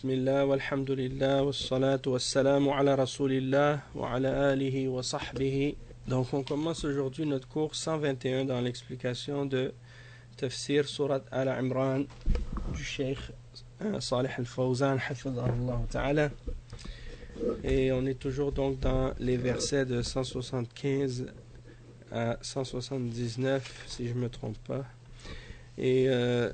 Bismillah, walhamdulillah, wassalatu wassalamu ala rasulillah, wa ala alihi wa sahbihi. Donc on commence aujourd'hui notre cours 121 dans l'explication de Tafsir Surat Al-Imran du Cheikh Salih Al-Fawzan, hafidhahullah ta'ala. Et on est toujours donc dans les versets de 175 à 179, si je ne me trompe pas. Et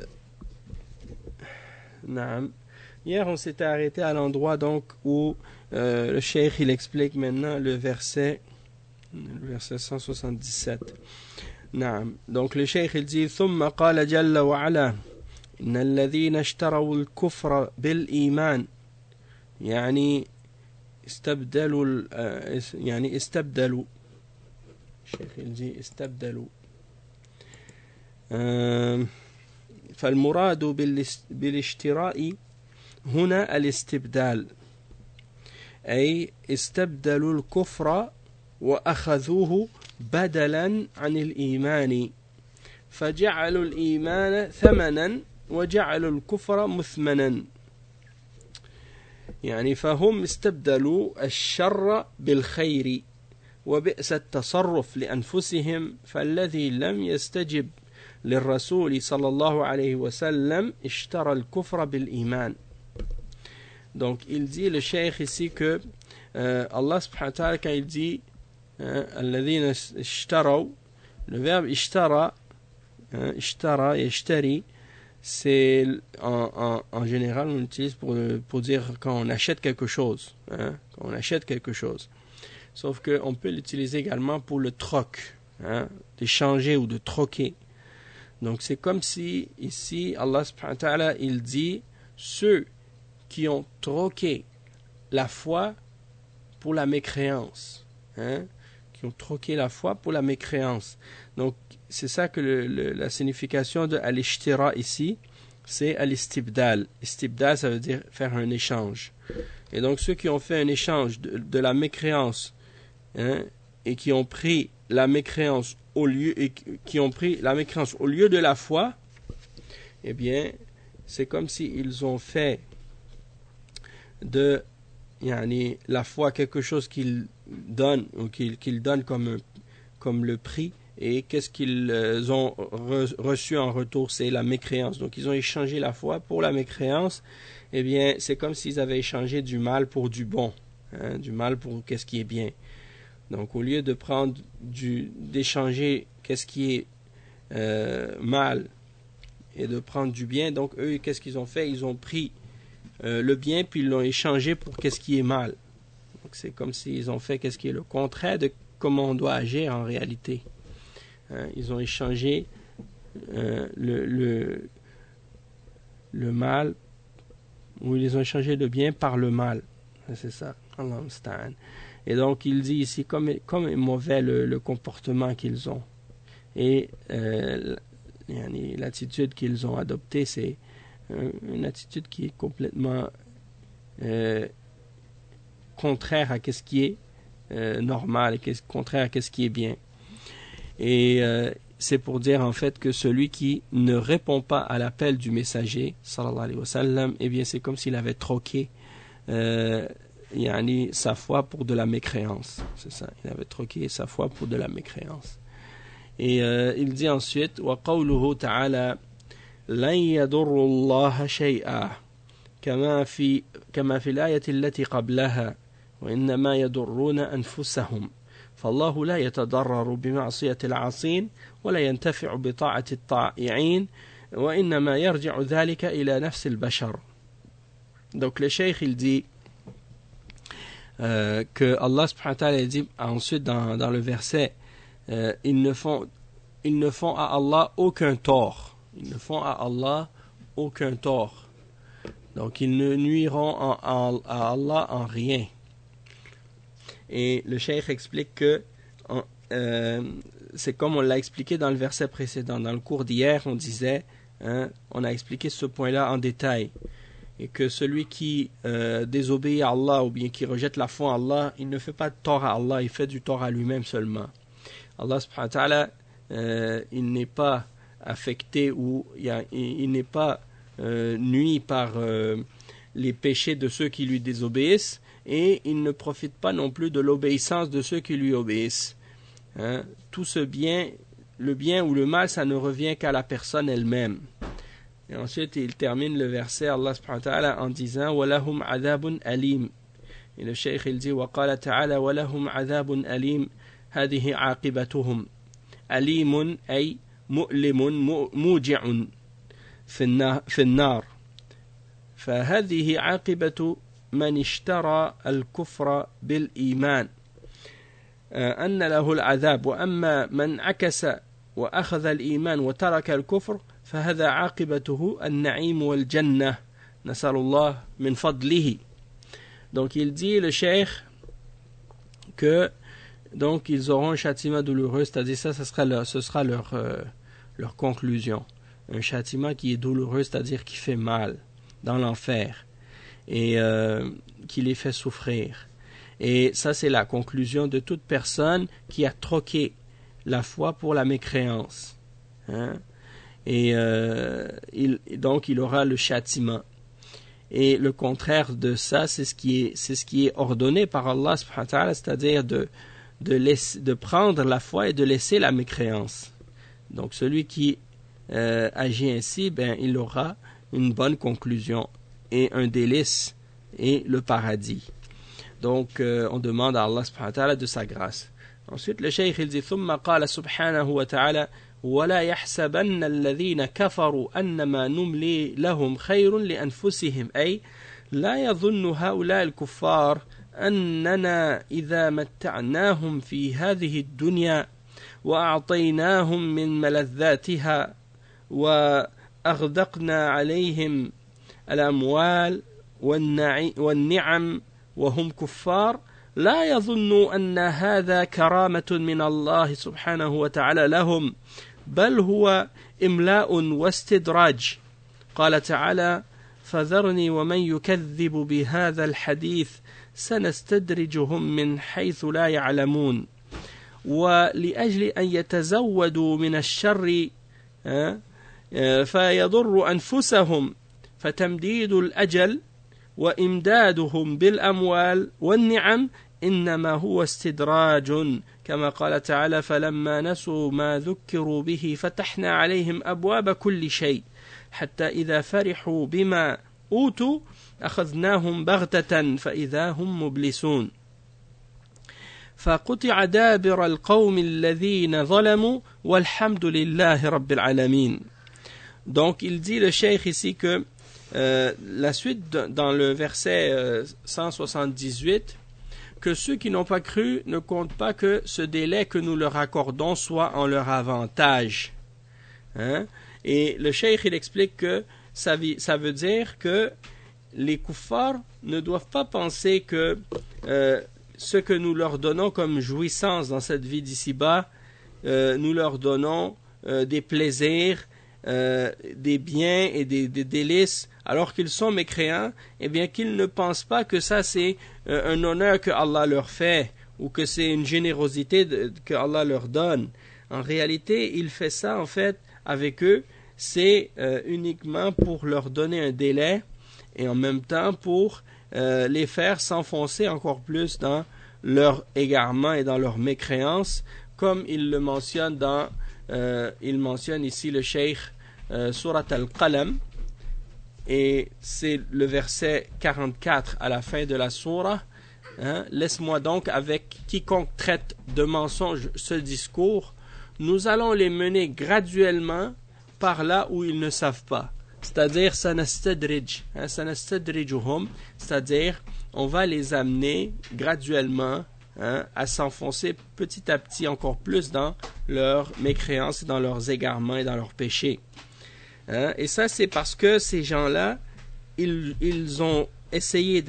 hier, on s'était arrêté à l'endroit donc où le cheikh il explique maintenant le verset 177. Donc le cheikh il dit ثم قال جل وعلا إن الذين اشتروا الكفر بالإيمان يعني استبدلوا الشيخ il dit استبدلوا فالمراد بالاشتراء هنا الاستبدال أي استبدلوا الكفر وأخذوه بدلا عن الإيمان فجعلوا الإيمان ثمنا وجعلوا الكفر مثمنا يعني فهم استبدلوا الشر بالخير وبئس التصرف لأنفسهم فالذي لم يستجب للرسول صلى الله عليه وسلم اشترى الكفر بالإيمان. Donc il dit le cheikh ici que Allah subhanahu wa ta'ala quand il dit الذين اشتروا, le verbe ishtara, ishtara et ishtari, c'est en général on l'utilise pour dire quand on achète quelque chose, quand on achète quelque chose. Sauf qu'on peut l'utiliser également pour le troc, d'échanger ou de troquer. Donc c'est comme si ici Allah subhanahu wa ta'ala il dit ceux qui ont troqué la foi pour la mécréance, qui ont troqué la foi pour la mécréance. Donc c'est ça que la signification de al-ishtira ici, c'est al-istibdal. Istibdal, ça veut dire faire un échange. Et donc ceux qui ont fait un échange de la mécréance, et qui ont pris la mécréance au lieu de la foi, eh bien c'est comme s'ils ont fait de la foi quelque chose qu'ils donnent ou qu'ils donnent comme le prix, et qu'est-ce qu'ils ont reçu en retour, c'est la mécréance. Donc ils ont échangé la foi pour la mécréance. Eh bien c'est comme s'ils avaient échangé du mal pour du bon, du mal pour qu'est-ce qui est bien. Donc au lieu de prendre d'échanger qu'est-ce qui est mal et de prendre du bien, donc eux qu'est-ce qu'ils ont fait? Ils ont pris le bien puis ils l'ont échangé pour qu'est-ce qui est mal. Donc c'est comme s'ils ont fait qu'est-ce qui est le contraire de comment on doit agir en réalité. Ils ont échangé le mal, ou ils ont échangé le bien par le mal. C'est ça. Allah musta'an. Et donc il dit ici comme est mauvais le comportement qu'ils ont, et l'attitude qu'ils ont adoptée, c'est une attitude qui est complètement contraire à ce qui est normal et contraire à ce qui est bien. Et c'est pour dire en fait que celui qui ne répond pas à l'appel du messager sallallahu alayhi wa sallam, eh bien c'est comme s'il avait troqué sa foi pour de la mécréance. C'est ça, il avait troqué sa foi pour de la mécréance. Et il dit ensuite وقوله تعالى لن يضروا الله شيئا كما في الآية التي قبلها وإنما يضرون أنفسهم فالله لا يتضرر بمعصية العاصين ولا ينتفع بطاعة الطائعين وإنما يرجع ذلك إلى نفس البشر. Donc le cheikh il dit que Allah subhanahu wa ta'ala dit ensuite dans le verset ils ne font à Allah aucun tort. Ils ne font à Allah aucun tort. Donc ils ne nuiront à Allah en rien. Et le cheikh explique que c'est comme on l'a expliqué dans le verset précédent. Dans le cours d'hier, on disait, on a expliqué ce point-là en détail. Et que celui qui désobéit à Allah ou bien qui rejette la foi en Allah, il ne fait pas de tort à Allah, il fait du tort à lui-même seulement. Allah subhanahu wa ta'ala, il n'est pas affecté ou il n'est pas nui par les péchés de ceux qui lui désobéissent, et il ne profite pas non plus de l'obéissance de ceux qui lui obéissent. Hein? Tout ce bien, le bien ou le mal, ça ne revient qu'à la personne elle-même. Et ensuite, il termine le verset Allah subhanahu wa ta'ala en disant وَلَهُمْ عَذَابٌ أَلِيمٌ. Et le cheikh il dit وَقَالَ تَعَالَى وَلَهُمْ عَذَابٌ أَلِيمٌ هَذِهِ عَاقِبَتُهُمْ أليم أي مؤلم موجع في النار فهذه عاقبة من اشترى الكفر بالإيمان أن له العذاب وأما من عكس وأخذ الإيمان وترك الكفر فهذا عاقبته النعيم والجنة نسأل الله من فضله. Donc il dit le cheikh que donc ils auront un châtiment douloureux, c'est-à-dire ce sera leur conclusion. Un châtiment qui est douloureux, c'est-à-dire qui fait mal dans l'enfer et qui les fait souffrir. Et ça, c'est la conclusion de toute personne qui a troqué la foi pour la mécréance. Hein? Et donc, il aura le châtiment. Et le contraire de ça, c'est ce qui est ordonné par Allah subhanahu wa ta'ala, c'est-à-dire de prendre la foi et de laisser la mécréance. Donc celui qui agit ainsi, il aura une bonne conclusion et un délice et le paradis. Donc on demande à Allah subhanahu wa ta'ala de sa grâce. Ensuite le cheikh il dit ثم قال سبحانه وتعالى ولا يحسبن الذين كفروا أنما نملي لهم خير لأنفسهم أي لا يظن هؤلاء الكفار أننا إذا متعناهم في هذه الدنيا وأعطيناهم من ملذاتها وأغدقنا عليهم الأموال والنعم وهم كفار لا يظنوا أن هذا كرامة من الله سبحانه وتعالى لهم بل هو إملاء واستدراج. قال تعالى فذرني ومن يكذب بهذا الحديث سنستدرجهم من حيث لا يعلمون ولأجل أن يتزودوا من الشر فيضر أنفسهم فتمديد الأجل وإمدادهم بالأموال والنعم إنما هو استدراج كما قال تعالى فلما نسوا ما ذكروا به فتحنا عليهم أبواب كل شيء حتى إذا فرحوا بما أوتوا أخذناهم بغتة فإذا هم مبلسون فقطع دابر القوم الذين ظلموا والحمد لله رب العالمين. Donc il dit le cheikh ici que la suite dans le verset 178 que ceux qui n'ont pas cru ne comptent pas que ce délai que nous leur accordons soit en leur avantage. Hein? Et le cheikh il explique que ça veut dire que les kuffars ne doivent pas penser que ce que nous leur donnons comme jouissance dans cette vie d'ici-bas, nous leur donnons des plaisirs, des biens et des délices, alors qu'ils sont mécréants, eh bien qu'ils ne pensent pas que ça c'est un honneur que Allah leur fait ou que c'est une générosité que Allah leur donne. En réalité, il fait ça en fait avec eux, c'est uniquement pour leur donner un délai et en même temps pour les faire s'enfoncer encore plus dans leur égarement et dans leur mécréance, comme il le mentionne il mentionne ici le cheikh Surat al-Qalam, et c'est le verset 44 à la fin de la sourate. Hein? Laisse-moi donc avec quiconque traite de mensonge ce discours, nous allons les mener graduellement par là où ils ne savent pas. C'est-à-dire, c'est-à-dire, on va les amener graduellement à s'enfoncer petit à petit encore plus dans leur mécréance, dans leurs égarements et dans leurs péchés. Et ça, c'est parce que ces gens-là, ils ont essayé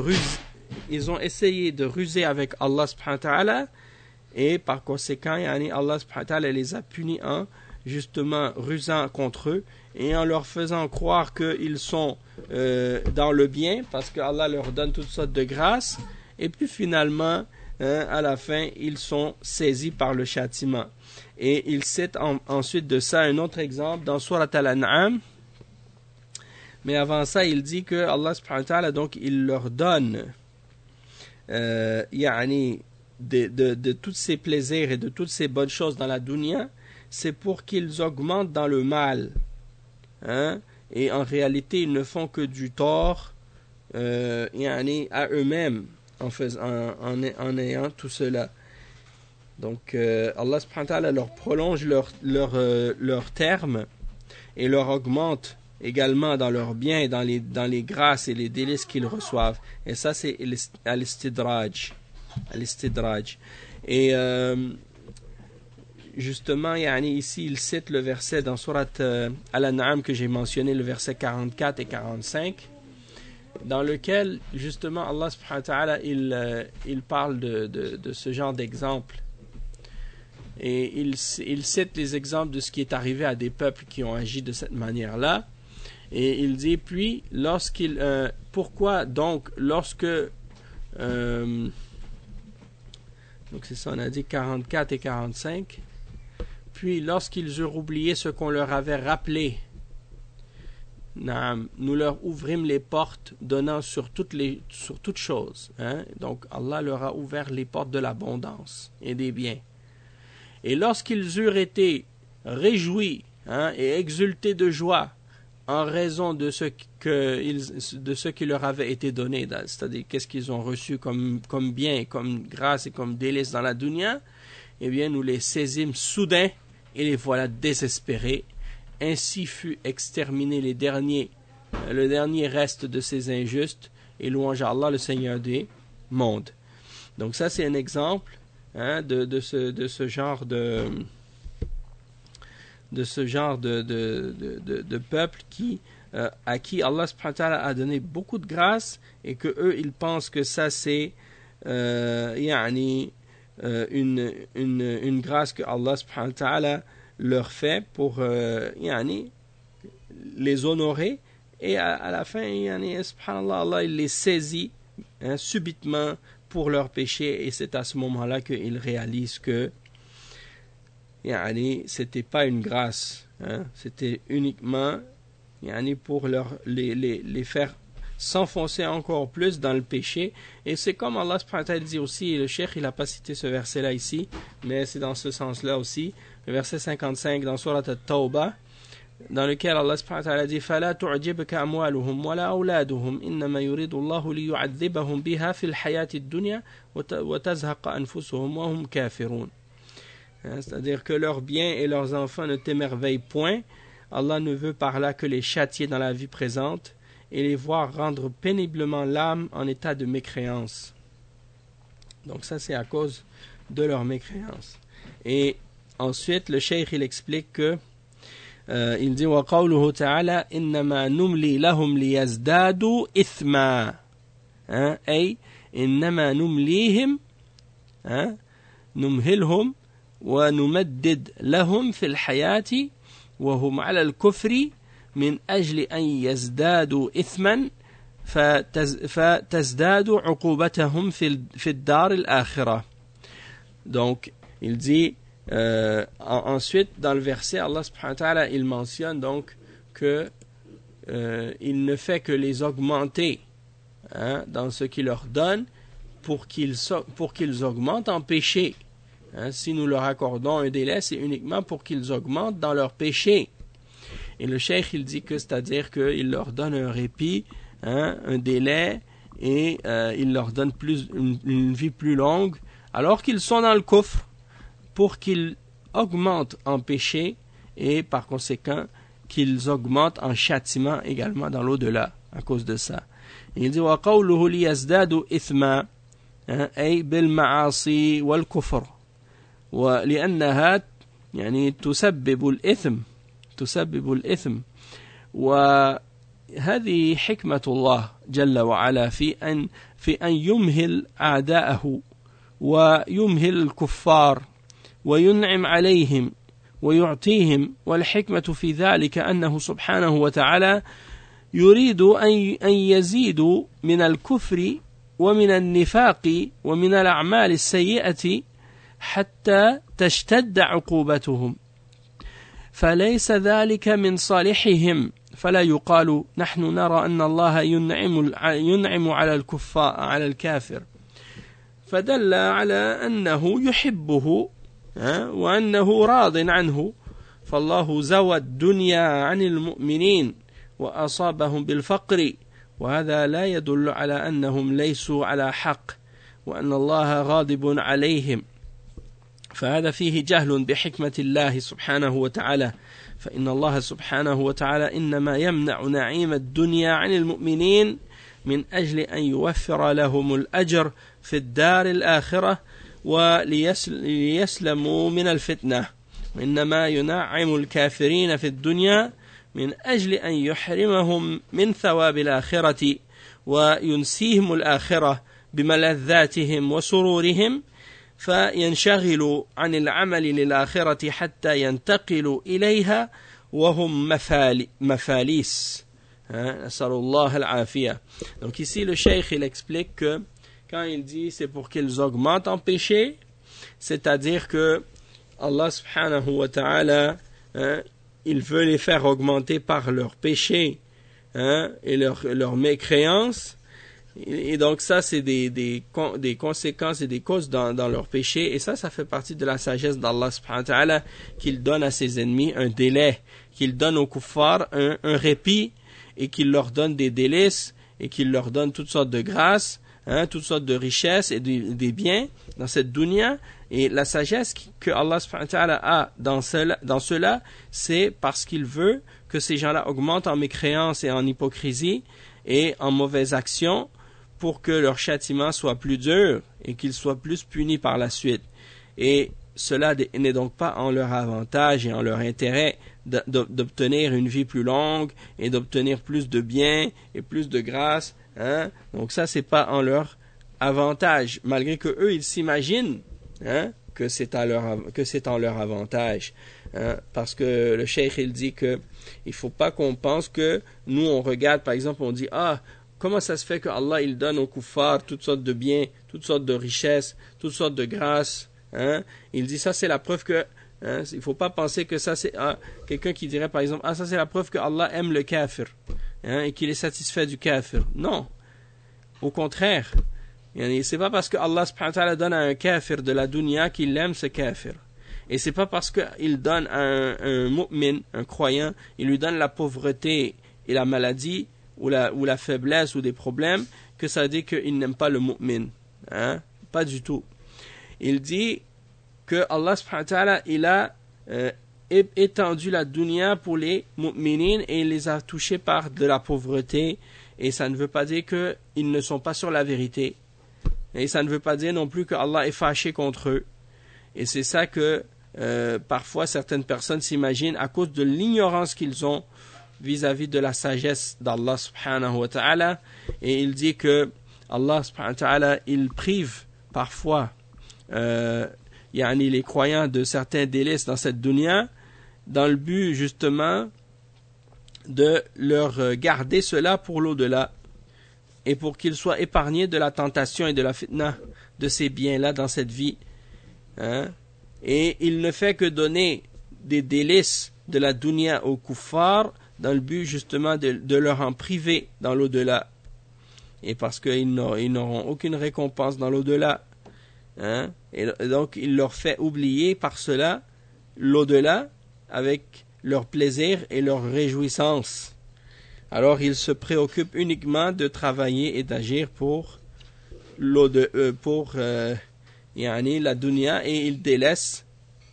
de ruser avec Allah subhanahu wa ta'ala, et par conséquent, Allah subhanahu wa ta'ala les a punis en justement rusant contre eux et en leur faisant croire qu'ils sont dans le bien parce que Allah leur donne toutes sortes de grâces, et puis finalement à la fin ils sont saisis par le châtiment. Et il cite ensuite de ça un autre exemple dans Surat Al-An'am, Mais avant ça, il dit que Allah subhanahu wa ta'ala, donc, il leur donne de tous ces plaisirs et de toutes ces bonnes choses dans la dunya, c'est pour qu'ils augmentent dans le mal. Hein? Et en réalité, ils ne font que du tort à eux-mêmes en ayant tout cela. Donc, Allah subhanahu wa ta'ala leur prolonge leur terme et leur augmente également dans leurs biens et dans les grâces et les délices qu'ils reçoivent. Et ça, c'est al-istidraj. Et justement, ici, il cite le verset dans Surat Al-An'am que j'ai mentionné, le verset 44 et 45, dans lequel, justement, Allah subhanahu wa ta'ala, il parle de ce genre d'exemple. Et il cite les exemples de ce qui est arrivé à des peuples qui ont agi de cette manière-là. Et il dit, puis, pourquoi donc, lorsque... donc c'est ça, on a dit 44 et 45. Puis, lorsqu'ils eurent oublié ce qu'on leur avait rappelé, nous leur ouvrîmes les portes donnant sur toutes choses. Hein? Donc, Allah leur a ouvert les portes de l'abondance et des biens. Et lorsqu'ils eurent été réjouis et exultés de joie en raison de ce qui leur avait été donné, c'est-à-dire qu'est-ce qu'ils ont reçu comme bien, comme grâce et comme délice dans la dunya, eh bien nous les saisîmes soudain et les voilà désespérés. Ainsi fut exterminé le dernier reste de ces injustes, et louange à Allah, le Seigneur des mondes. Donc ça c'est un exemple de ce genre de peuple à qui Allah subhanahu wa ta'ala a donné beaucoup de grâce, et que eux ils pensent que ça c'est une grâce que Allah subhanahu wa ta'ala leur fait pour les honorer, et à la fin subhanallah, Allah il les saisit subitement pour leurs péchés, et c'est à ce moment-là qu'ils réalisent que c'était pas une grâce, c'était uniquement pour les faire s'enfoncer encore plus dans le péché. Et c'est comme Allah subhanahu wa ta'ala dit aussi, et le cheikh il n'a pas cité ce verset-là ici, mais c'est dans ce sens-là aussi, le verset 55 dans Surat At-Tawbah, dans lequel Allah subhanahu wa ta'ala dit فَلَا تُعْجِبْكَ أَمْوَالُهُمْ وَلَا أَوْلَادُهُمْ إِنَّمَا يُرِيدُ اللَّهُ لِيُعَذِّبَهُمْ بِهَا فِي الْحَيَاةِ الدُّنْيَا وَتَزْهَقَ أَنفُسُهُمْ وَهُمْ كَافِرُونَ. C'est-à-dire que leurs biens et leurs enfants ne t'émerveillent point. Allah ne veut par là que les châtier dans la vie présente et les voir rendre péniblement l'âme en état de mécréance. Donc ça c'est à cause de leur mécréance. Et ensuite le cheikh il explique que il dit وَقَوْلُهُ تَعَالَى إِنَّمَا نُمْلِي لَهُمْ لِيَزْدَادُوا إِثْمًا أي إِنَّمَا نُمْلِيهِمْ نُمْهِلْهُمْ ونمدد لهم في الحياة وهم على الكفر من أجل أن يزدادوا إثما فتزداد عقوبتهم في الدار الآخرة. Donc il dit ensuite dans le verset Allah subhanahu wa ta'ala il mentionne donc que il ne fait que les augmenter dans ce qu'il leur donne pour qu'ils augmentent en péché. Si nous leur accordons un délai, c'est uniquement pour qu'ils augmentent dans leur péché. Et le cheikh il dit que c'est-à-dire qu'il leur donne un répit, un délai, et il leur donne une vie plus longue, alors qu'ils sont dans le kufr, pour qu'ils augmentent en péché, et par conséquent qu'ils augmentent en châtiment également dans l'au-delà à cause de ça. Et il dit وَقَوْلُهُ لِيَزْدَادُوا إِثْمًا أي بالمعاصي والكفر ولأنها تسبب الإثم وهذه حكمة الله جل وعلا في أن يمهل أعداءه ويمهل الكفار وينعم عليهم ويعطيهم. والحكمة في ذلك أنه سبحانه وتعالى يريد أن يزيدوا من الكفر ومن النفاق ومن الأعمال السيئة حتى تشتد عقوبتهم، فليس ذلك من صالحهم فلا يقال نحن نرى أن الله ينعم على الكافر فدل على أنه يحبه وأنه راض عنه فالله زوى الدنيا عن المؤمنين وأصابهم بالفقر وهذا لا يدل على أنهم ليسوا على حق وأن الله غاضب عليهم فهذا فيه جهل بحكمة الله سبحانه وتعالى فإن الله سبحانه وتعالى إنما يمنع نعيم الدنيا عن المؤمنين من أجل أن يوفر لهم الأجر في الدار الآخرة وليسلموا من الفتنة إنما ينعم الكافرين في الدنيا من أجل أن يحرمهم من ثواب الآخرة وينسيهم الآخرة بملذاتهم وسرورهم فينشغلوا عن العمل للآخرة حتى ينتقلوا إليها وهم مفاليس. نسأل الله العافية. Donc ici le cheikh il explique que quand il dit c'est pour qu'ils augmentent en péché, c'est-à-dire que Allah subhanahu wa ta'ala il veut les faire augmenter par leurs péchés et leur mécréance. Et donc ça c'est des conséquences et des causes dans leur péché et ça fait partie de la sagesse d'Allah subhanahu wa ta'ala qu'il donne à ses ennemis un délai, qu'il donne aux kuffars un répit et qu'il leur donne des délices et qu'il leur donne toutes sortes de grâces, toutes sortes de richesses et des biens dans cette dunya. Et la sagesse que Allah subhanahu wa ta'ala a dans cela, c'est parce qu'il veut que ces gens-là augmentent en mécréance et en hypocrisie et en mauvaises actions pour que leur châtiment soit plus dur et qu'ils soient plus punis par la suite. Et cela n'est donc pas en leur avantage et en leur intérêt d'obtenir une vie plus longue et d'obtenir plus de biens et plus de grâce. Donc ça, c'est pas en leur avantage, malgré que eux, ils s'imaginent que c'est en leur avantage. Parce que le cheikh, il dit que il faut pas qu'on pense que nous, on regarde, par exemple, on dit, comment ça se fait que Allah, il donne aux kuffars toutes sortes de biens, toutes sortes de richesses, toutes sortes de grâces. Il dit, ça, c'est la preuve que il faut pas penser que ça, c'est quelqu'un qui dirait, par exemple, ça, c'est la preuve que Allah aime le kafir et qu'il est satisfait du kafir. Non. Au contraire. C'est pas parce que Allah subhanahu wa ta'ala donne à un kafir de la dunya qu'il aime ce kafir. Et c'est pas parce qu'il donne à un mu'min, un croyant, il lui donne la pauvreté et la maladie ou la faiblesse ou des problèmes que ça dit qu'il n'aime pas le mu'min. Pas du tout. Il dit que Allah subhanahu wa ta'ala il a étendu la dunya pour les mu'minines et il les a touchés par de la pauvreté et ça ne veut pas dire qu'ils ne sont pas sur la vérité. Et ça ne veut pas dire non plus que Allah est fâché contre eux. Et c'est ça que parfois certaines personnes s'imaginent à cause de l'ignorance qu'ils ont vis-à-vis de la sagesse d'Allah subhanahu wa ta'ala. Et il dit que Allah subhanahu wa ta'ala il prive parfois les croyants de certains délices dans cette dunya dans le but justement de leur garder cela pour l'au-delà. Et pour qu'ils soient épargnés de la tentation et de la fitna de ces biens-là dans cette vie. Et il ne fait que donner des délices de la dunya aux kuffars dans le but justement de leur en priver dans l'au-delà. Et parce qu'ils n'auront aucune récompense dans l'au-delà. Et donc il leur fait oublier par cela l'au-delà avec leur plaisir et leur réjouissance. Alors ils se préoccupent uniquement de travailler et d'agir pour la dunya et ils délaissent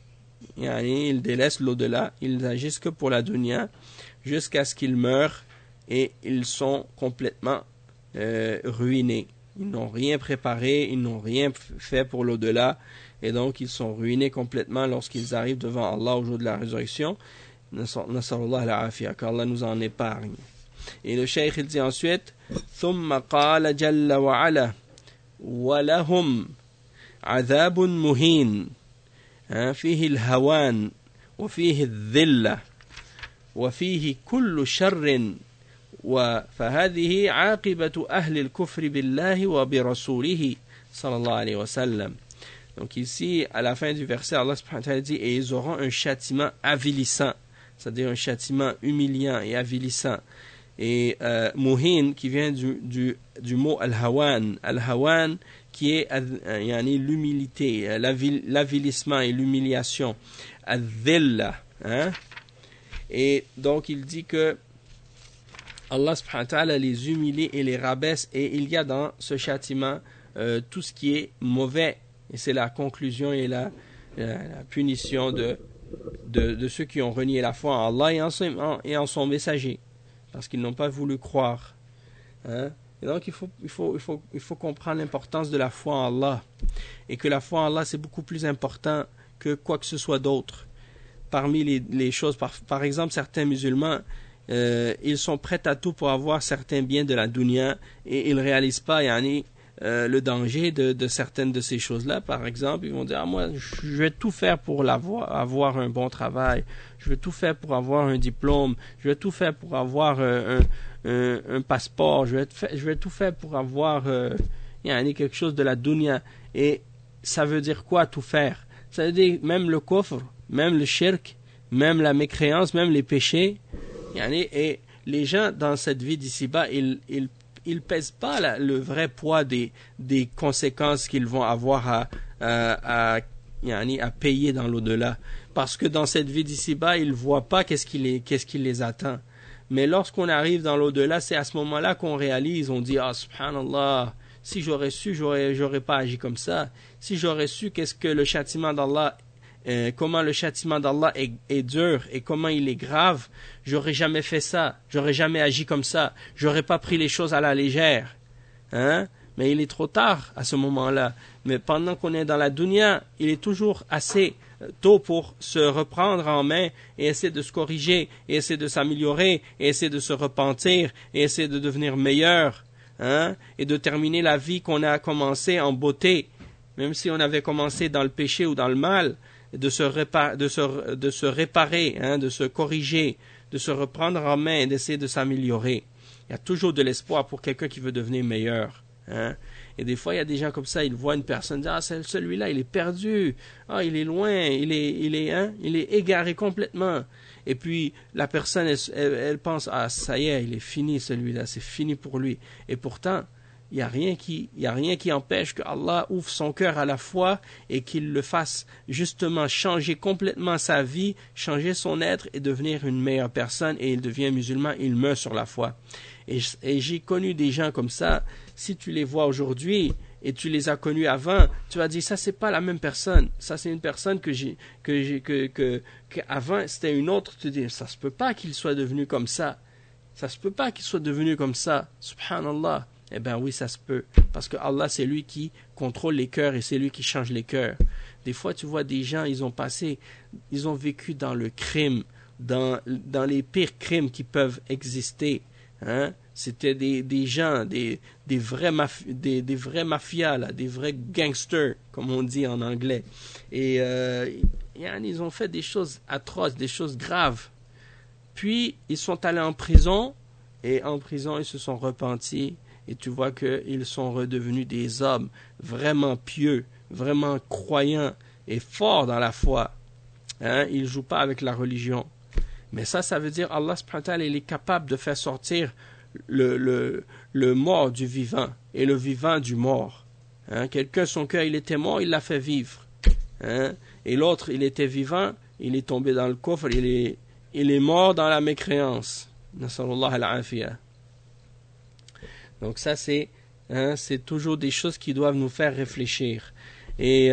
l'au-delà, ils agissent que pour la dunya jusqu'à ce qu'ils meurent et ils sont complètement ruinés. Ils n'ont rien préparé, ils n'ont rien fait pour l'au-delà et donc ils sont ruinés complètement lorsqu'ils arrivent devant Allah au jour de la résurrection. Nasallallahu al-afiyah, qu'Allah nous en épargne. Et le cheikh il dit ensuite ثم قال جل وعلا ولهم عذاب مهين فيه الهوان وفيه الذلة وفيه كل شر فهذه عاقبة أهل الكفر بالله وبرسوله صلى الله عليه وسلم. Donc ici à la fin du verset Allah subhanahu wa ta'ala dit et ils auront un châtiment avilissant, c'est-à-dire un châtiment humiliant et avilissant. Et muhin qui vient du mot al-hawan. Al-hawan qui est l'humilité, l'avilissement et l'humiliation. Al-dhilla. Hein? Et donc il dit que Allah subhanahu wa ta'ala les humilie et les rabaisse, et il y a dans ce châtiment tout ce qui est mauvais. Et c'est la conclusion et la punition de ceux qui ont renié la foi en Allah et en son messager, parce qu'ils n'ont pas voulu croire. Hein? Et donc il faut comprendre l'importance de la foi en Allah, et que la foi en Allah c'est beaucoup plus important que quoi que ce soit d'autre. Parmi les choses, par exemple, certains musulmans, ils sont prêts à tout pour avoir certains biens de la dunya, et ils ne réalisent pas le danger de certaines de ces choses-là. Par exemple, ils vont dire moi je vais tout faire pour avoir un bon travail, je vais tout faire pour avoir un diplôme, je vais tout faire pour avoir un passeport, je vais tout faire pour avoir quelque chose de la dunya. Et ça veut dire quoi tout faire? Ça veut dire même le kufr, même le shirk, même la mécréance, même les péchés. Et les gens dans cette vie d'ici-bas, ils pèsent pas le vrai poids des conséquences qu'ils vont avoir à payer dans l'au-delà, parce que dans cette vie d'ici-bas ils voient pas qu'est-ce qui les attend. Mais lorsqu'on arrive dans l'au-delà, c'est à ce moment-là qu'on réalise, on dit subhanallah, si j'aurais su, j'aurais pas agi comme ça. Si j'aurais su qu'est-ce que le châtiment d'Allah, comment le châtiment d'Allah est dur et comment il est grave, j'aurais jamais fait ça, j'aurais jamais agi comme ça, j'aurais pas pris les choses à la légère. Hein? Mais il est trop tard à ce moment-là. Mais pendant qu'on est dans la dunya, il est toujours assez tôt pour se reprendre en main et essayer de se corriger, et essayer de s'améliorer, et essayer de se repentir, et essayer de devenir meilleur, hein? Et de terminer la vie qu'on a commencé en beauté, même si on avait commencé dans le péché ou dans le mal, de se réparer, hein, de se corriger, de se reprendre en main et d'essayer de s'améliorer. Il y a toujours de l'espoir pour quelqu'un qui veut devenir meilleur. Hein? Et des fois, il y a des gens comme ça, ils voient une personne dire celui-là, il est perdu, il est loin, il est égaré complètement. Et puis la personne, elle pense ça y est, il est fini celui-là, c'est fini pour lui. Et pourtant, il n'y a rien qui empêche que Allah ouvre son cœur à la foi et qu'il le fasse justement changer complètement sa vie, changer son être et devenir une meilleure personne, et il devient musulman, il meurt sur la foi. Et j'ai connu des gens comme ça. Si tu les vois aujourd'hui et tu les as connus avant, tu vas dire ça c'est pas la même personne. Ça c'est une personne que avant c'était une autre. Tu dis ça se peut pas qu'il soit devenu comme ça. Ça se peut pas qu'il soit devenu comme ça. Subhanallah. Eh bien oui, ça se peut. Parce que Allah, c'est lui qui contrôle les cœurs et c'est lui qui change les cœurs. Des fois, tu vois des gens, ils ont vécu dans le crime, dans les pires crimes qui peuvent exister. Hein? C'était des gens, des vrais mafias, là, des vrais gangsters, comme on dit en anglais. Et ils ont fait des choses atroces, des choses graves. Puis, ils sont allés en prison, et en prison, ils se sont repentis. Et tu vois qu'ils sont redevenus des hommes vraiment pieux, vraiment croyants et forts dans la foi. Hein? Ils ne jouent pas avec la religion. Mais ça veut dire Allah subhanahu wa ta'ala, il est capable de faire sortir le mort du vivant et le vivant du mort. Hein? Quelqu'un, son cœur, il était mort, il l'a fait vivre. Hein? Et l'autre, il était vivant, il est tombé dans le coffre, il est mort dans la mécréance. Nasallallahu al-afiyah. Donc ça c'est toujours des choses qui doivent nous faire réfléchir. Et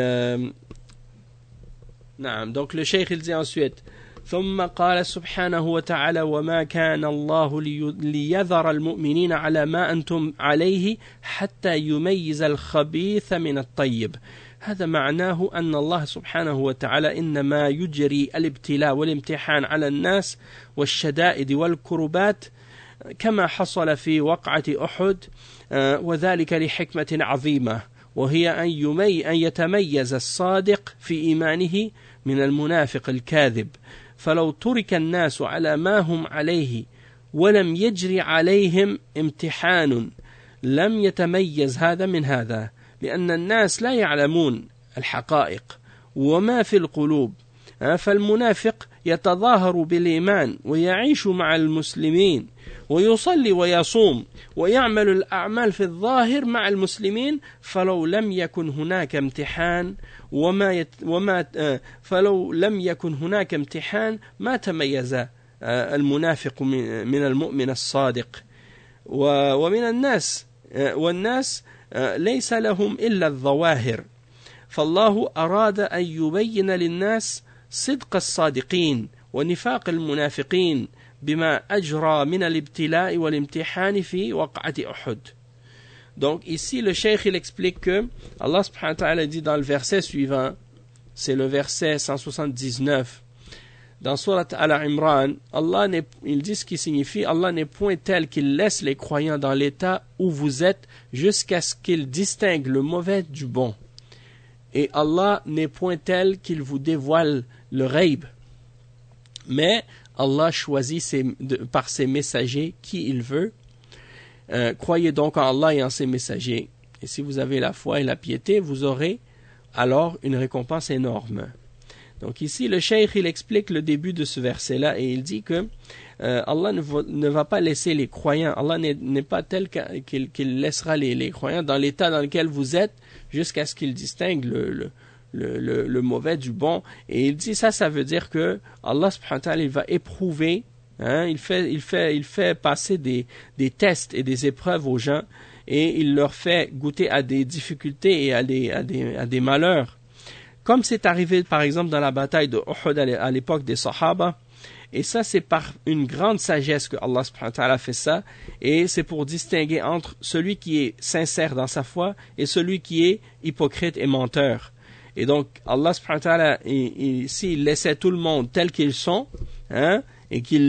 donc le cheikh il dit ensuite ثم قال سبحانه وتعالى وما كان الله ليذر المؤمنين على ما أنتم عليه حتى يميز الخبيث من الطيب. هذا معناه أن الله سبحانه وتعالى إنما يجري الابتلاء والامتحان على الناس والشدائد والكربات كما حصل في وقعة أحد، وذلك لحكمة عظيمة، وهي أن يتميز الصادق في إيمانه من المنافق الكاذب. فلو ترك الناس على ما هم عليه ولم يجري عليهم امتحان لم يتميز هذا من هذا، لأن الناس لا يعلمون الحقائق وما في القلوب، فالمنافق يتظاهر بالإيمان ويعيش مع المسلمين ويصلي ويصوم ويعمل الأعمال في الظاهر مع المسلمين فلو لم يكن هناك امتحان فلو لم يكن هناك امتحان ما تميز المنافق من المؤمن الصادق ومن الناس والناس ليس لهم إلا الظواهر فالله أراد أن يبين للناس صدق الصادقين ونفاق المنافقين بما أجرى من الابتلاء والامتحان في وقعة أحد. Donc ici le cheikh il explique que Allah subhanahu wa ta'ala dit dans le verset suivant, c'est le verset 179 dans Surat Al-Imran, il dit ce qui signifie Allah n'est point tel qu'il laisse les croyants dans l'état où vous êtes jusqu'à ce qu'ils distinguent le mauvais du bon. Et Allah n'est point tel qu'il vous dévoile le ghaib. Mais Allah choisit par ses messagers qui il veut. Croyez donc en Allah et en ses messagers. Et si vous avez la foi et la piété, vous aurez alors une récompense énorme. Donc ici, le cheikh, il explique le début de ce verset-là et il dit que Allah ne va pas laisser les croyants, Allah n'est pas tel qu'il laissera les croyants dans l'état dans lequel vous êtes jusqu'à ce qu'ils distinguent le mauvais du bon. Et il dit ça veut dire que Allah subhanahu wa ta'ala, il va éprouver, il fait passer des tests et des épreuves aux gens et il leur fait goûter à des difficultés et à des malheurs. Comme c'est arrivé par exemple dans la bataille de Uhud à l'époque des Sahaba, et ça c'est par une grande sagesse que Allah subhanahu wa ta'ala fait ça, et c'est pour distinguer entre celui qui est sincère dans sa foi et celui qui est hypocrite et menteur. Et donc Allah subhanahu wa ta'ala, s'il laissait tout le monde tels qu'ils sont, et qu'il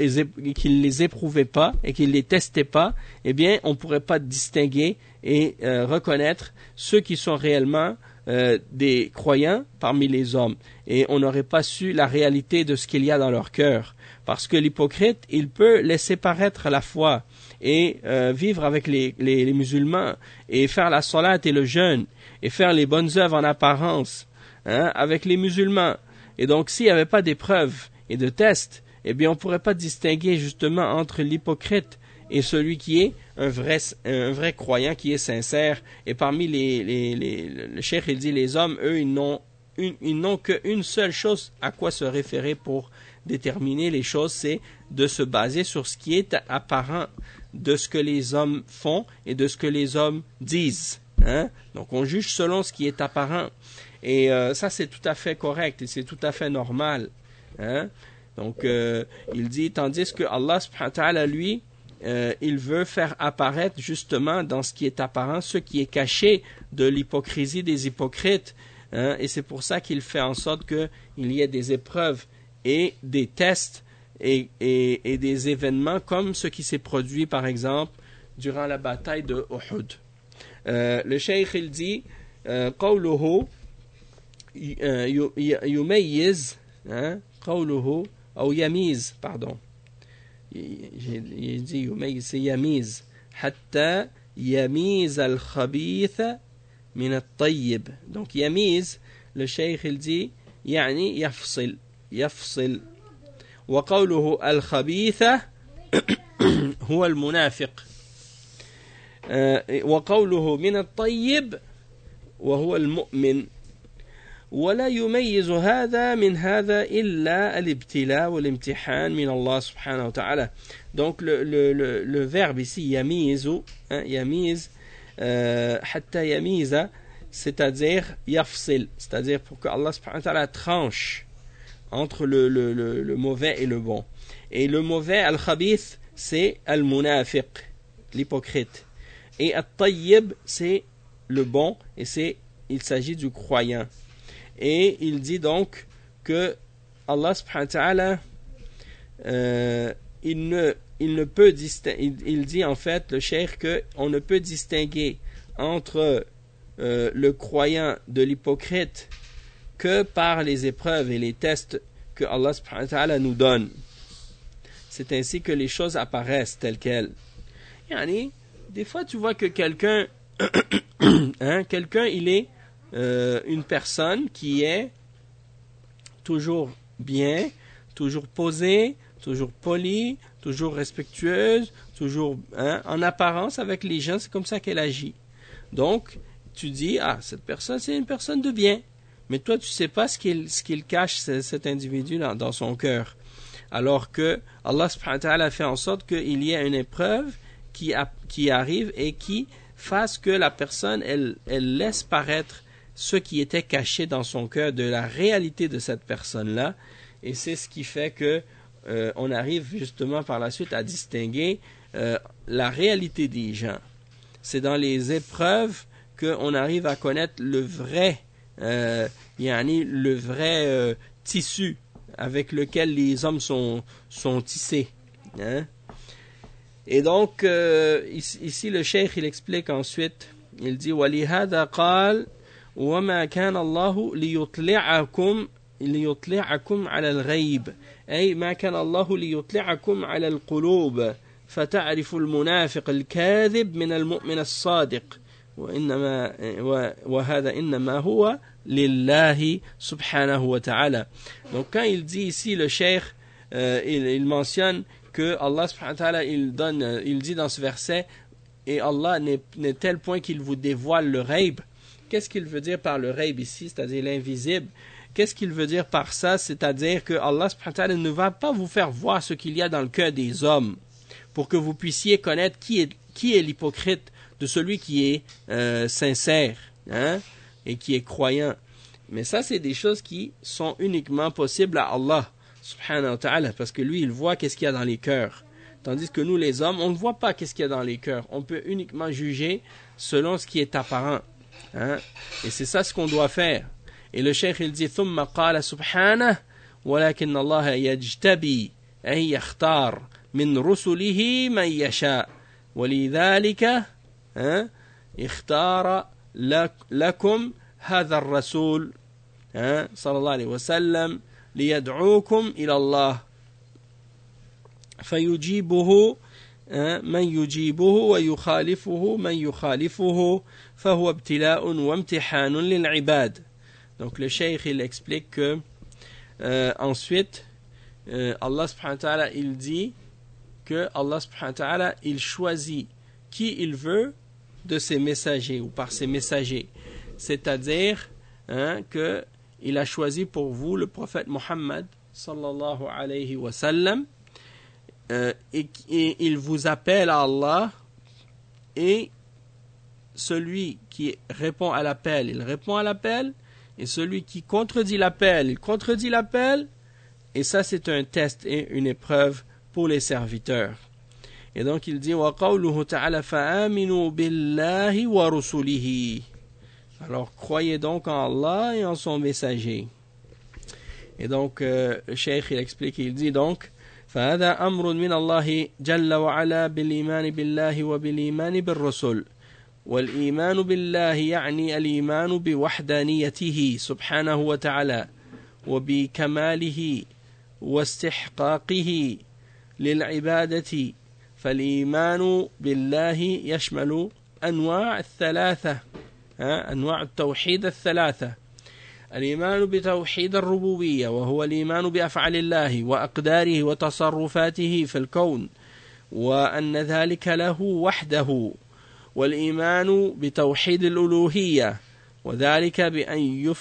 les éprouvait pas et qu'il les testait pas, eh bien on pourrait pas distinguer et reconnaître ceux qui sont réellement des croyants parmi les hommes, et on n'aurait pas su la réalité de ce qu'il y a dans leur cœur, parce que l'hypocrite, il peut laisser paraître la foi et vivre avec les musulmans et faire la salat et le jeûne et faire les bonnes œuvres en apparence avec les musulmans, et donc s'il n'y avait pas d'épreuves et de tests, eh bien on ne pourrait pas distinguer justement entre l'hypocrite et celui qui est un vrai croyant qui est sincère. Et parmi le cheikh il dit les hommes, eux, ils n'ont qu'une seule chose à quoi se référer pour déterminer les choses, c'est de se baser sur ce qui est apparent de ce que les hommes font et de ce que les hommes disent. Donc on juge selon ce qui est apparent. Et ça c'est tout à fait correct et c'est tout à fait normal. Donc il dit, tandis que Allah subhanahu wa ta'ala, lui, il veut faire apparaître justement dans ce qui est apparent ce qui est caché de l'hypocrisie des hypocrites, et c'est pour ça qu'il fait en sorte qu'il y ait des épreuves et des tests et des événements comme ce qui s'est produit par exemple durant la bataille de Uhud. Le cheikh il dit قوله يميز قوله أو يميز pardon il dit يميز c'est يميز حتى يميز الخبيث من الطيب. Donc يميز le cheikh il dit يعني يفصل وقوله الخبيث هو المنافق وقوله من الطيب وهو المؤمن ولا يميز هذا من هذا إلا الابتلاء والامتحان من الله سبحانه وتعالى. Donc le verbe ici يميز يميز حتى يميز c'est-à-dire يفصل, c'est-à-dire pour que Allah subhanahu wa ta'ala tranche entre le mauvais et le bon. Et le mauvais, al-khabith, c'est al-munafiq, l'hypocrite. Et al-tayyib, c'est le bon, et il s'agit du croyant. Et il dit donc que Allah subhanahu wa ta'ala, il ne peut distinguer, il dit en fait, le cheikh, qu'on ne peut distinguer entre le croyant de l'hypocrite que par les épreuves et les tests que Allah subhanahu wa ta'ala nous donne. C'est ainsi que les choses apparaissent telles quelles. Yani, des fois tu vois que quelqu'un il est une personne qui est toujours bien, toujours posée, toujours polie, toujours respectueuse, toujours en apparence avec les gens, c'est comme ça qu'elle agit. Donc, tu dis, cette personne, c'est une personne de bien. Mais toi, tu ne sais pas ce qu'il cache, cet individu dans son cœur. Alors que Allah subhanahu wa ta'ala fait en sorte qu'il y ait une épreuve qui arrive et qui fasse que la personne, elle laisse paraître ce qui était caché dans son cœur de la réalité de cette personne-là. Et c'est ce qui fait que on arrive justement par la suite à distinguer la réalité des gens. C'est dans les épreuves qu'on arrive à connaître le vrai tissu avec lequel les hommes sont tissés. Hein? Et donc, ici le cheikh, il explique ensuite, il dit « وَلِهَذَا قَالَ وَمَا كَانَ اللَّهُ لِيُطْلِعَكُمْ عَلَى الْغَيْبِ أي ما كان الله ليطلعكم على القلوب فتعرف المنافق الكاذب من المؤمن الصادق وهذا إنما هو لله سبحانه وتعالى. » Donc quand il dit ici, le cheikh, il mentionne que Allah subhanahu wa ta'ala, il dit dans ce verset, et Allah n'est tel point qu'il vous dévoile le ghaib. Qu'est-ce qu'il veut dire par le ghaib ici, c'est-à-dire l'invisible? Qu'est-ce qu'il veut dire par ça? C'est-à-dire que Allah subhanahu wa ta'ala ne va pas vous faire voir ce qu'il y a dans le cœur des hommes pour que vous puissiez connaître qui est l'hypocrite de celui qui est sincère, hein, et qui est croyant. Mais ça, c'est des choses qui sont uniquement possibles à Allah subhanahu wa ta'ala, parce que lui, il voit qu'est-ce qu'il y a dans les cœurs. Tandis que nous, les hommes, on ne voit pas qu'est-ce qu'il y a dans les cœurs. On peut uniquement juger selon ce qui est apparent. Hein? Et c'est ça ce qu'on doit faire. Et le cheikh, il dit ثم قال سبحانه ولكن الله يجتبي أي يختار من رسله من يشاء ولذلك اختار لكم هذا الرسول صلى الله عليه وسلم ليدعوكم إلى الله فيجيبه من يجيبه ويخالفه من يخالفه فهو ابتلاء وامتحان للعباد. Donc le cheikh, il explique que ensuite Allah subhanahu wa ta'ala, il dit que Allah subhanahu wa ta'ala, il choisit qui il veut de ses messagers ou par ses messagers, c'est-à-dire que il a choisi pour vous le prophète Muhammad sallallahu alayhi wa sallam, et il vous appelle à Allah, et celui qui répond à l'appel, il répond à l'appel, et celui qui contredit l'appel, il contredit l'appel, et ça c'est un test et une épreuve pour les serviteurs. Et donc il dit وَقَوْلُهُ تَعَالَى فَآمِنُوا بِاللَّهِ وَرُسُلِهِ. Alors croyez donc en Allah et en son messager. Et donc le cheikh, il explique, il dit donc فَهَذَا أَمْرٌ مِنَ اللَّهِ جَلَّ وَعَلَى بِالْإِيمَانِ بِاللَّهِ وَبِالْإِيمَانِ بِالرُّسُلِ. والإيمان بالله يعني الإيمان بوحدانيته سبحانه وتعالى وبكماله واستحقاقه للعبادة. فالإيمان بالله يشمل أنواع الثلاثة، أنواع التوحيد الثلاثة. الإيمان بتوحيد الربوبية وهو الإيمان بأفعال الله وأقداره وتصرفاته في الكون وأن ذلك له وحده. والإيمان بتوحيد الألوهية وذلك بأن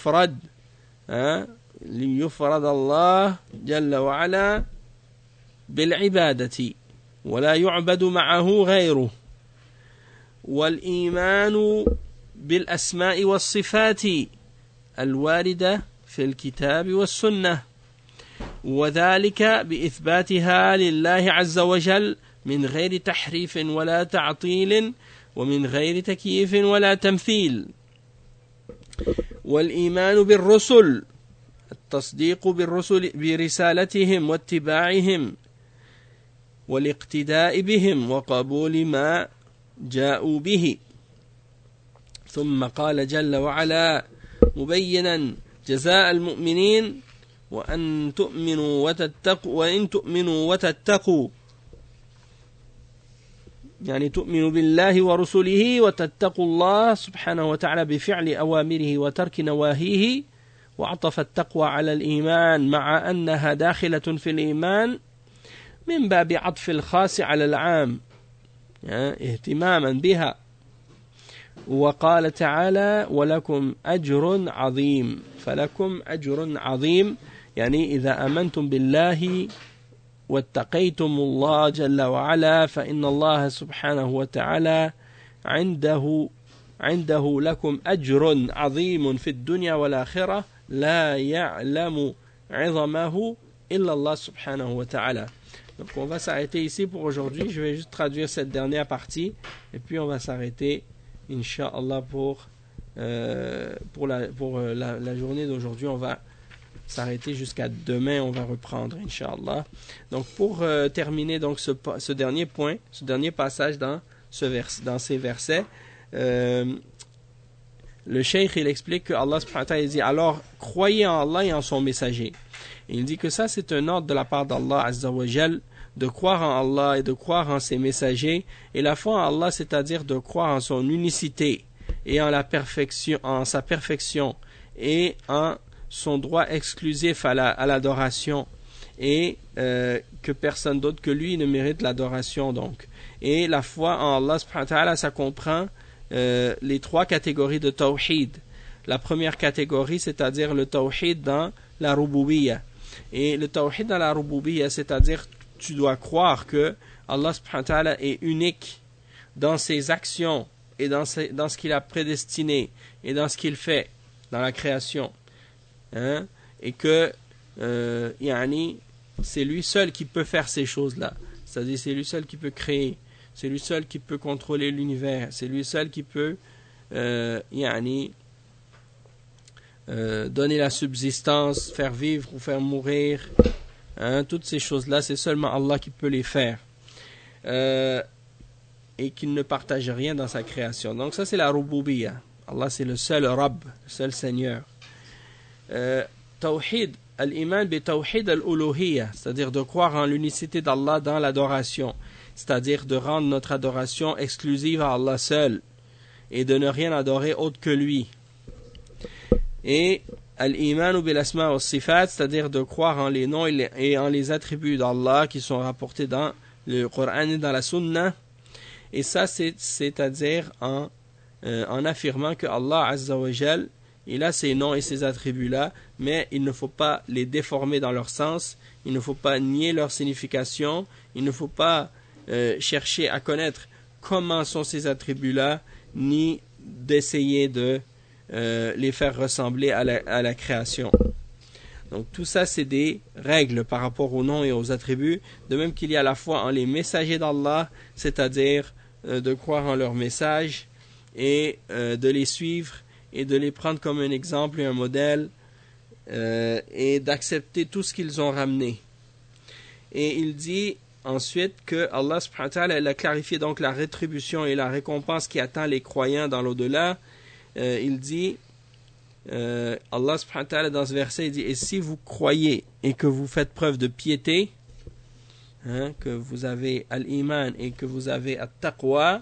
يفرد الله جل وعلا بالعبادة ولا يعبد معه غيره. والإيمان بالأسماء والصفات الواردة في الكتاب والسنة وذلك بإثباتها لله عز وجل من غير تحريف ولا تعطيل ومن غير تكييف ولا تمثيل. والإيمان بالرسل التصديق بالرسل برسالتهم واتباعهم والاقتداء بهم وقبول ما جاءوا به. ثم قال جل وعلا مبينا جزاء المؤمنين وأن تؤمنوا وتتقوا وإن تؤمنوا وتتقوا يعني تؤمنوا بالله ورسله وتتقوا الله سبحانه وتعالى بفعل أوامره وترك نواهيه وعطف التقوى على الإيمان مع أنها داخلة في الإيمان من باب عطف الخاص على العام اهتماما بها. وقال تعالى ولكم أجر عظيم، فلكم أجر عظيم يعني إذا آمنتم بالله واتقيتم الله جل وعلا فإن الله سبحانه وتعالى عنده لكم أجر عظيم في الدنيا والآخرة لا يعلم عظمه إلا الله سبحانه وتعالى. Donc on va s'arrêter ici pour aujourd'hui. Je vais juste traduire cette dernière partie et puis on va s'arrêter Inch'Allah pour la journée d'aujourd'hui. On va s'arrêter jusqu'à demain, on va reprendre Inch'Allah. Donc pour terminer donc ce dernier point, ce dernier passage dans ces versets, le cheikh il explique que Allah subhanahu wa ta'ala dit alors croyez en Allah et en son messager. Et il dit que ça c'est un ordre de la part d'Allah Azza wa Jal de croire en Allah et de croire en ses messagers, et la foi en Allah c'est-à-dire de croire en son unicité et en sa perfection et en son droit exclusif à l'adoration, et que personne d'autre que lui ne mérite l'adoration donc. Et la foi en Allah subhanahu wa ta'ala, ça comprend les trois catégories de tawhid. La première catégorie, c'est-à-dire le tawhid dans la rububiyya. Et le tawhid dans la rububiyya, c'est-à-dire tu dois croire que Allah subhanahu wa ta'ala est unique dans ses actions et dans ce qu'il a prédestiné et dans ce qu'il fait dans la création. Et que c'est lui seul qui peut faire ces choses-là. C'est-à-dire c'est lui seul qui peut créer, c'est lui seul qui peut contrôler l'univers, c'est lui seul qui peut donner la subsistance, faire vivre ou faire mourir. Toutes ces choses-là, c'est seulement Allah qui peut les faire. Et qu'il ne partage rien dans sa création. Donc ça c'est la rububiyya. Allah c'est le seul Rabb, le seul Seigneur. Tawhid, al-iman bi tawhid al-uluhiyya, c'est-à-dire de croire en l'unicité d'Allah dans l'adoration, c'est-à-dire de rendre notre adoration exclusive à Allah seul et de ne rien adorer autre que lui. Et al-iman bil asma wa sifat, c'est-à-dire de croire en les noms et en les attributs d'Allah qui sont rapportés dans le Coran et dans la Sunna. Et ça c'est-à-dire en affirmant que Allah Azza wa Jal, il a ces noms et ces attributs-là, mais il ne faut pas les déformer dans leur sens, il ne faut pas nier leur signification, il ne faut pas chercher à connaître comment sont ces attributs-là, ni d'essayer de les faire ressembler à la création. Donc tout ça, c'est des règles par rapport aux noms et aux attributs, de même qu'il y a la foi en les messagers d'Allah, c'est-à-dire de croire en leurs messages et de les suivre et de les prendre comme un exemple et un modèle et d'accepter tout ce qu'ils ont ramené. Et il dit ensuite que Allah subhanahu wa ta'ala il a clarifié donc la rétribution et la récompense qui attend les croyants dans l'au-delà. Il dit Allah subhanahu wa ta'ala dans ce verset il dit et si vous croyez et que vous faites preuve de piété, que vous avez al-iman et que vous avez at-taqwa,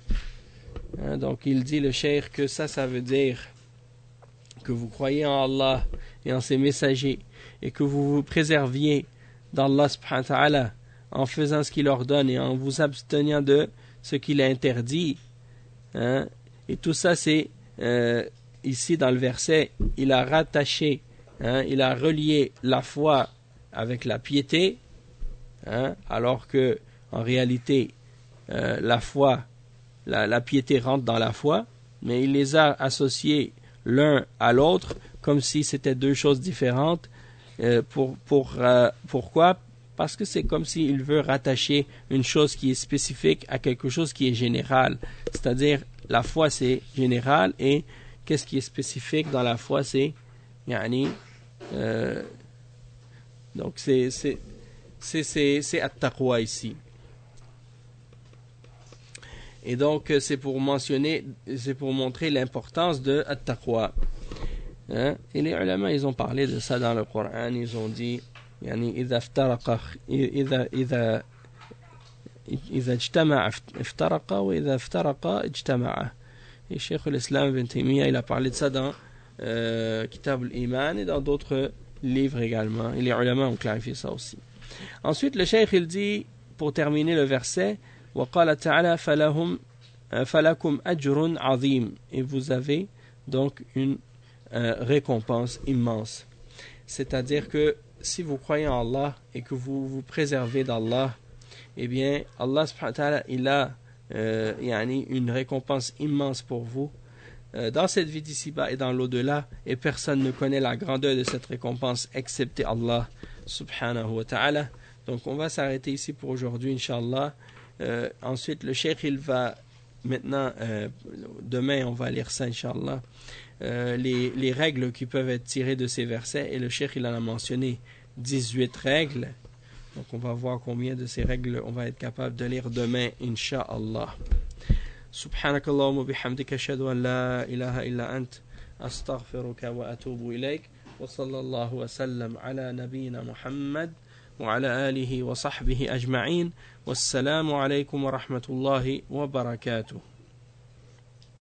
donc il dit le cheikh que ça veut dire que vous croyez en Allah et en ses messagers et que vous vous préserviez d'Allah subhanahu wa ta'ala en faisant ce qu'il ordonne et en vous abstenant de ce qu'il a interdit. Et tout ça c'est ici dans le verset il a rattaché, il a relié la foi avec la piété, alors que en réalité la foi, la piété rentre dans la foi, mais il les a associés l'un à l'autre comme si c'était deux choses différentes. Pourquoi? Parce que c'est comme s'il veut rattacher une chose qui est spécifique à quelque chose qui est général. C'est-à-dire la foi c'est général et qu'est-ce qui est spécifique dans la foi c'est donc c'est at-taqwa ici. Et donc c'est pour montrer l'importance de at-taqwa. Et les ulama ils ont parlé de ça dans le Coran, ils ont dit إذا اجتمع افترق وإذا افترق اجتمع. Et Cheikh l'Islam Ibn Taymiyyah il a parlé de ça dans Kitab al-Iman et dans d'autres livres également. Et les ulama ont clarifié ça aussi. Ensuite, le cheikh il dit, pour terminer le verset, وَقَالَ تَعَالَى فَلَكُمْ أَجْرٌ عَظِيمٌ. Et vous avez donc une récompense immense. C'est-à-dire que si vous croyez en Allah et que vous vous préservez d'Allah, eh bien, Allah subhanahu wa ta'ala, il a une récompense immense pour vous dans cette vie d'ici-bas et dans l'au-delà, et personne ne connaît la grandeur de cette récompense excepté Allah subhanahu wa ta'ala. Donc on va s'arrêter ici pour aujourd'hui, Inch'Allah. Ensuite, le cheikh, il va maintenant, demain on va lire ça, Inch'Allah, les règles qui peuvent être tirées de ces versets, et le cheikh il en a mentionné 18 règles. Donc on va voir combien de ces règles on va être capable de lire demain, Inch'Allah. سبحانك اللهم وبحمدك أشهد أن لا إله إلا أنت أستغفرك وأتوب إليك وصلى الله وسلم على نبينا محمد وعلى آله وصحبه أجمعين والسلام عليكم ورحمة الله وبركاته.